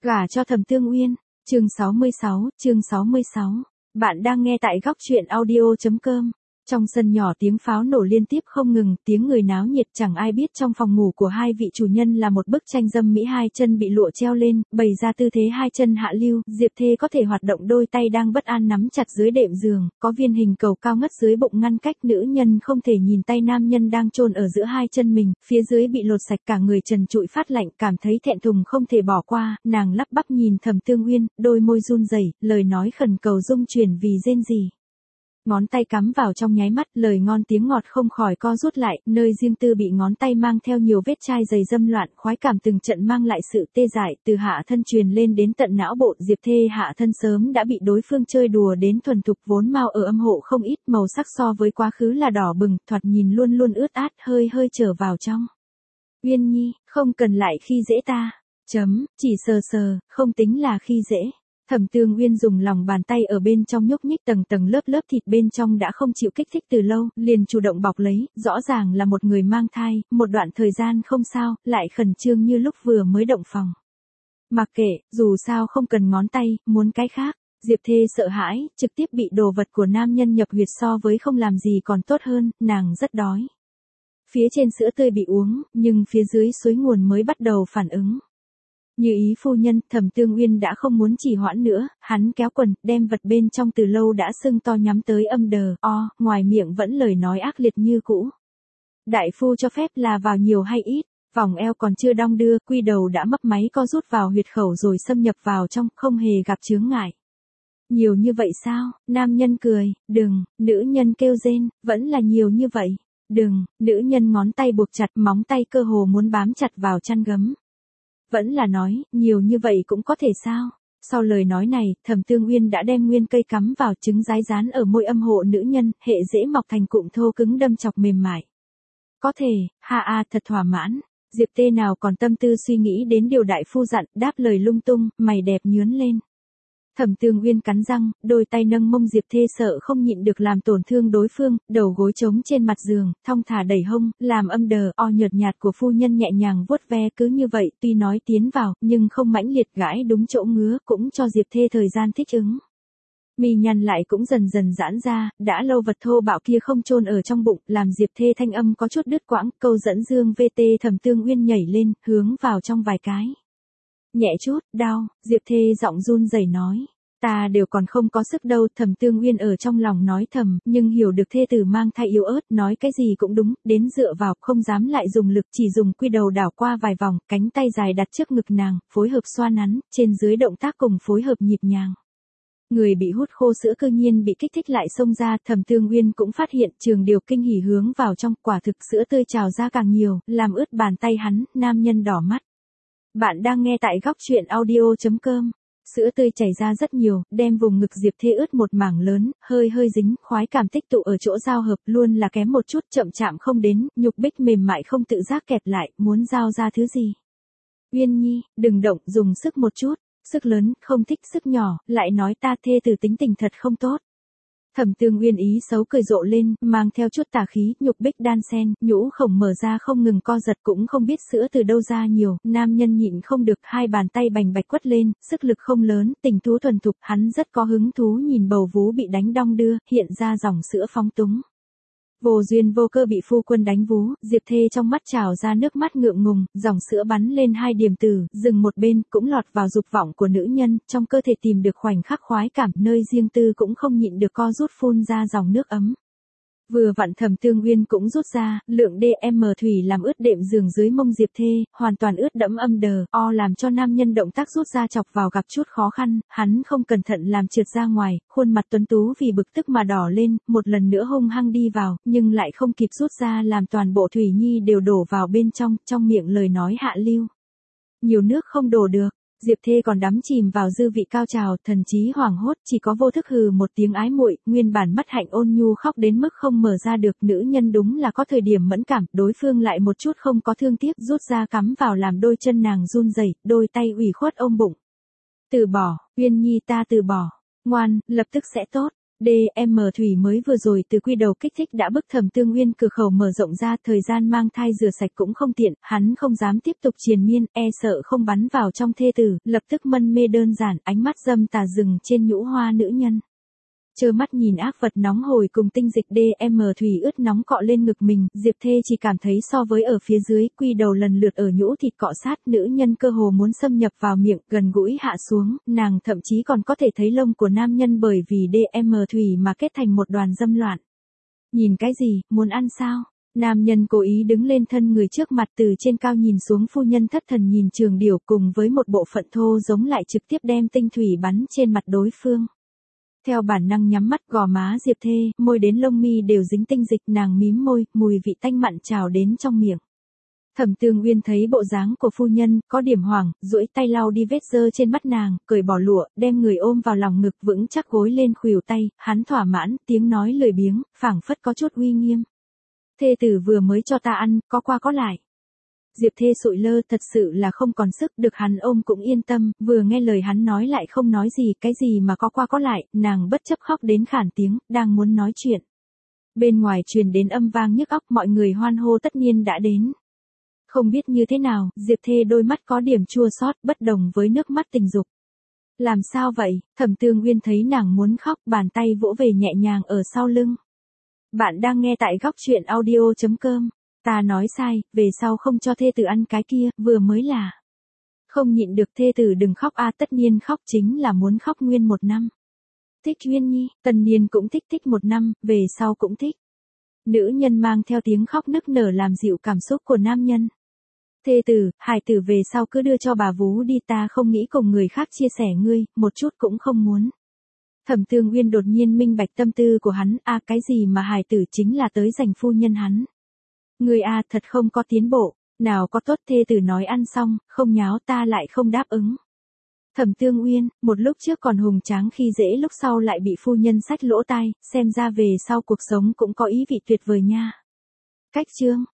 Gả cho Thẩm Tương Uyên, chương 66. Bạn đang nghe tại góc truyện audio.com. Trong sân nhỏ tiếng pháo nổ liên tiếp không ngừng, tiếng người náo nhiệt, chẳng ai biết trong phòng ngủ của hai vị chủ nhân là một bức tranh dâm mỹ, hai chân bị lụa treo lên, bày ra tư thế hai chân hạ lưu, Diệp Thê có thể hoạt động đôi tay đang bất an nắm chặt dưới đệm giường, có viên hình cầu cao ngất dưới bụng ngăn cách, nữ nhân không thể nhìn tay nam nhân đang chôn ở giữa hai chân mình, phía dưới bị lột sạch, cả người trần trụi phát lạnh, cảm thấy thẹn thùng không thể bỏ qua, nàng lắp bắp nhìn Thẩm Tương Uyên, đôi môi run rẩy, lời nói khẩn cầu dung chuyển vì rên rỉ. Ngón tay cắm vào trong nháy mắt, lời ngon tiếng ngọt không khỏi co rút lại, nơi riêng tư bị ngón tay mang theo nhiều vết chai dày dâm loạn, khoái cảm từng trận mang lại sự tê dại, từ hạ thân truyền lên đến tận não bộ, Diệp Thê hạ thân sớm đã bị đối phương chơi đùa đến thuần thục, vốn mau ở âm hộ không ít, màu sắc so với quá khứ là đỏ bừng, thoạt nhìn luôn luôn ướt át, hơi trở vào trong. Uyên Nhi, không cần lại khi dễ ta. Chỉ sờ, không tính là khi dễ. Thẩm Tương Uyên dùng lòng bàn tay ở bên trong nhúc nhích tầng lớp thịt bên trong đã không chịu kích thích từ lâu, liền chủ động bọc lấy, rõ ràng là một người mang thai, một đoạn thời gian không sao, lại khẩn trương như lúc vừa mới động phòng. Mặc kệ, dù sao không cần ngón tay, muốn cái khác. Diệp Thê sợ hãi, trực tiếp bị đồ vật của nam nhân nhập huyệt so với không làm gì còn tốt hơn, nàng rất đói. Phía trên sữa tươi bị uống, nhưng phía dưới suối nguồn mới bắt đầu phản ứng. Như ý phu nhân, Thẩm Tương Uyên đã không muốn trì hoãn nữa, hắn kéo quần, đem vật bên trong từ lâu đã sưng to nhắm tới âm đờ, ngoài miệng vẫn lời nói ác liệt như cũ. Đại phu cho phép là vào nhiều hay ít, vòng eo còn chưa đong đưa, quy đầu đã mấp máy co rút vào huyệt khẩu rồi xâm nhập vào trong, không hề gặp chướng ngại. Nhiều như vậy sao? Nam nhân cười, đừng, nữ nhân kêu rên, vẫn là nhiều như vậy. Đừng, nữ nhân ngón tay buộc chặt, móng tay cơ hồ muốn bám chặt vào chăn gấm. Vẫn là nói, nhiều như vậy cũng có thể sao? Sau lời nói này, Thẩm Tương Uyên đã đem nguyên cây cắm vào, trứng rái rán ở môi âm hộ nữ nhân, hệ dễ mọc thành cụm thô cứng đâm chọc mềm mại. Có thể, thật thỏa mãn. Diệp Tê nào còn tâm tư suy nghĩ đến điều đại phu dặn, đáp lời lung tung, mày đẹp nhướn lên. Thẩm Tương Uyên cắn răng, đôi tay nâng mông Diệp Thê sợ không nhịn được làm tổn thương đối phương, đầu gối trống trên mặt giường, thong thả đẩy hông, làm âm đờ nhợt nhạt của phu nhân nhẹ nhàng vuốt ve, cứ như vậy, tuy nói tiến vào, nhưng không mãnh liệt, gãi đúng chỗ ngứa, cũng cho Diệp Thê thời gian thích ứng. Mi nhăn lại cũng dần giãn ra, đã lâu vật thô bạo kia không chôn ở trong bụng, làm Diệp Thê thanh âm có chút đứt quãng, câu dẫn dương VT. Thẩm Tương Uyên nhảy lên, hướng vào trong vài cái. Nhẹ chút, đau, Diệp Thê giọng run rẩy nói. Ta đều còn không có sức đâu, Thẩm Tương Uyên ở trong lòng nói thầm, nhưng hiểu được thê tử mang thai yếu ớt, nói cái gì cũng đúng, đến dựa vào, không dám lại dùng lực, chỉ dùng quy đầu đảo qua vài vòng, cánh tay dài đặt trước ngực nàng, phối hợp xoa nắn, trên dưới động tác cùng phối hợp nhịp nhàng. Người bị hút khô sữa cư nhiên bị kích thích lại xông ra, Thẩm Tương Uyên cũng phát hiện, trường điều kinh hỉ hướng vào trong, quả thực sữa tươi trào ra càng nhiều, làm ướt bàn tay hắn, nam nhân đỏ mắt. Bạn đang nghe tại góc truyện audio.com. Sữa tươi chảy ra rất nhiều, đem vùng ngực Diệp Thê ướt một mảng lớn, hơi dính, khoái cảm tích tụ ở chỗ giao hợp, luôn là kém một chút, chậm chạm không đến, nhục bích mềm mại không tự giác kẹp lại, muốn giao ra thứ gì. Uyên Nhi, đừng động, dùng sức một chút, sức lớn, không thích sức nhỏ, lại nói ta thê tử tính tình thật không tốt. Thẩm Tương Uyên ý xấu cười rộ lên, mang theo chút tà khí, nhục bích đan sen, nhũ khổng mở ra không ngừng co giật, cũng không biết sữa từ đâu ra nhiều, nam nhân nhịn không được, hai bàn tay bành bạch quất lên, sức lực không lớn, tình thú thuần thục, hắn rất có hứng thú nhìn bầu vú bị đánh đong đưa, hiện ra dòng sữa phóng túng. Vô duyên vô cơ bị phu quân đánh vú, Diệp Thê trong mắt trào ra nước mắt ngượng ngùng, dòng sữa bắn lên hai điểm tử, dừng một bên, cũng lọt vào dục vọng của nữ nhân, trong cơ thể tìm được khoảnh khắc khoái cảm, nơi riêng tư cũng không nhịn được co rút phun ra dòng nước ấm. Vừa vặn Thẩm Tương Uyên cũng rút ra, lượng DM thủy làm ướt đệm giường dưới mông Diệp Thê, hoàn toàn ướt đẫm âm đờ, làm cho nam nhân động tác rút ra chọc vào gặp chút khó khăn, hắn không cẩn thận làm trượt ra ngoài, khuôn mặt tuấn tú vì bực tức mà đỏ lên, một lần nữa hung hăng đi vào, nhưng lại không kịp rút ra làm toàn bộ thủy nhi đều đổ vào bên trong miệng lời nói hạ lưu. Nhiều nước không đổ được. Diệp Thê còn đắm chìm vào dư vị cao trào, thần trí hoảng hốt, chỉ có vô thức hừ một tiếng ái muội, nguyên bản mắt hạnh ôn nhu khóc đến mức không mở ra được, nữ nhân đúng là có thời điểm mẫn cảm, đối phương lại một chút không có thương tiếc, rút ra cắm vào làm đôi chân nàng run rẩy, đôi tay ủy khuất ôm bụng. Từ bỏ, Uyên Nhi ta từ bỏ, ngoan, lập tức sẽ tốt. DM Thủy mới vừa rồi từ quy đầu kích thích đã bức Thẩm Tương Uyên cửa khẩu mở rộng ra, thời gian mang thai rửa sạch cũng không tiện, hắn không dám tiếp tục triền miên, e sợ không bắn vào trong thê tử, lập tức mân mê đơn giản, ánh mắt dâm tà dừng trên nhũ hoa nữ nhân. Trơ mắt nhìn ác vật nóng hổi cùng tinh dịch DM Thủy ướt nóng cọ lên ngực mình, Diệp Thê chỉ cảm thấy so với ở phía dưới, quy đầu lần lượt ở nhũ thịt cọ sát, nữ nhân cơ hồ muốn xâm nhập vào miệng, gần gũi hạ xuống, nàng thậm chí còn có thể thấy lông của nam nhân bởi vì DM Thủy mà kết thành một đoàn dâm loạn. Nhìn cái gì, muốn ăn sao? Nam nhân cố ý đứng lên thân người trước mặt từ trên cao nhìn xuống, phu nhân thất thần nhìn Trường Điểu cùng với một bộ phận thô giống lại trực tiếp đem tinh thủy bắn trên mặt đối phương. Theo bản năng nhắm mắt, gò má Diệp Thê, môi đến lông mi đều dính tinh dịch, nàng mím môi, mùi vị tanh mặn trào đến trong miệng. Thẩm Tương Uyên thấy bộ dáng của phu nhân, có điểm hoảng, duỗi tay lau đi vết dơ trên mắt nàng, cởi bỏ lụa, đem người ôm vào lòng ngực vững chắc gối lên khuỷu tay, hắn thỏa mãn, tiếng nói lười biếng, phảng phất có chút uy nghiêm. Thê tử vừa mới cho ta ăn, có qua có lại. Diệp Thê sụi lơ, thật sự là không còn sức, được hắn ôm cũng yên tâm, vừa nghe lời hắn nói lại không nói gì, cái gì mà có qua có lại, nàng bất chấp khóc đến khản tiếng, đang muốn nói chuyện. Bên ngoài truyền đến âm vang nhức óc, mọi người hoan hô tất nhiên đã đến. Không biết như thế nào, Diệp Thê đôi mắt có điểm chua xót, bất đồng với nước mắt tình dục. Làm sao vậy? Thẩm Tương Uyên thấy nàng muốn khóc, bàn tay vỗ về nhẹ nhàng ở sau lưng. Bạn đang nghe tại góc truyện audio.com. Ta nói sai, về sau không cho thê tử ăn cái kia, vừa mới là. Không nhịn được, thê tử đừng khóc a, tất nhiên khóc chính là muốn khóc nguyên 1 năm. Thích Uyên Nhi, Tần Niên cũng thích 1 năm, về sau cũng thích. Nữ nhân mang theo tiếng khóc nức nở làm dịu cảm xúc của nam nhân. Thê tử, hài tử về sau cứ đưa cho bà vú đi, ta không nghĩ cùng người khác chia sẻ ngươi, một chút cũng không muốn. Thẩm Tương Uyên đột nhiên minh bạch tâm tư của hắn, a cái gì mà hài tử chính là tới giành phu nhân hắn. Ngươi a thật không có tiến bộ, nào có tốt, thê tử nói ăn xong, không nháo ta lại không đáp ứng. Thẩm Tương Uyên, một lúc trước còn hùng tráng khi dễ, lúc sau lại bị phu nhân xách lỗ tai, xem ra về sau cuộc sống cũng có ý vị tuyệt vời nha. Cách chương.